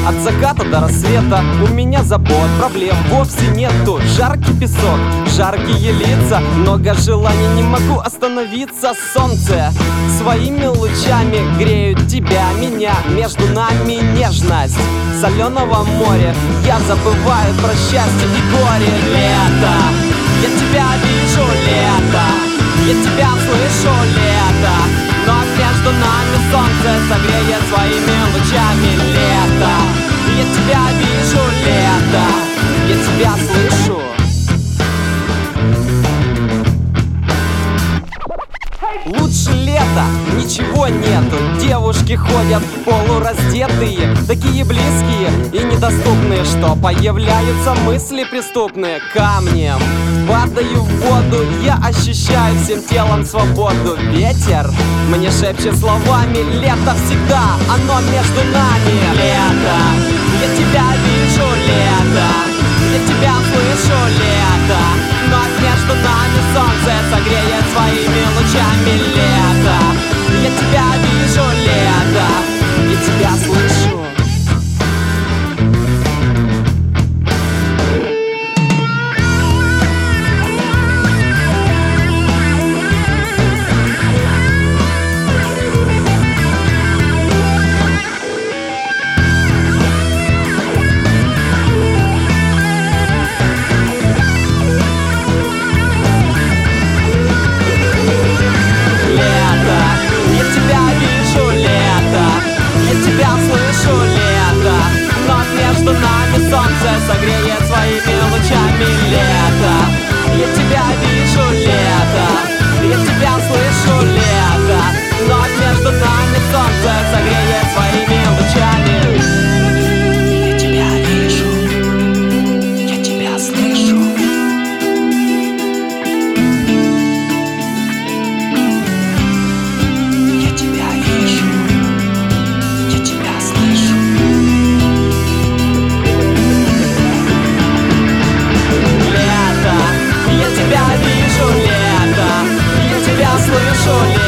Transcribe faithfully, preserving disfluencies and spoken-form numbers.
От заката до рассвета у меня забот, проблем вовсе нету. Жаркий песок, жаркие лица, много желаний, не могу остановиться. Солнце своими лучами греют тебя, меня, между нами нежность соленого моря. Я забываю про счастье и горе. Лето, я тебя вижу, лето, я тебя слышу, лето, но между нами солнце согреет своими лучами. Лето, я тебя вижу, лето, я тебя слышу. Лучше лета ничего нету. Девушки ходят полураздетые, такие близкие и недоступные, что появляются мысли преступные. Камнем падаю в воду, я ощущаю всем телом свободу. Ветер мне шепчет словами: лето всегда, оно между нами. Лето, я тебя вижу, лето, я тебя слышу, лето, но между нами солнце согреет своими лучами. Лето, я тебя вижу, лето, я тебя слышу. Между нами солнце согреет своими лучами. Лето, я тебя вижу, лето, я тебя слышу, лето, но между нами солнце согреет своими лучами. Я тебя вижу, я тебя слышу. Я тебя вижу, я тебя слышу. Я тебя вижу, лето, я тебя слышу, лето.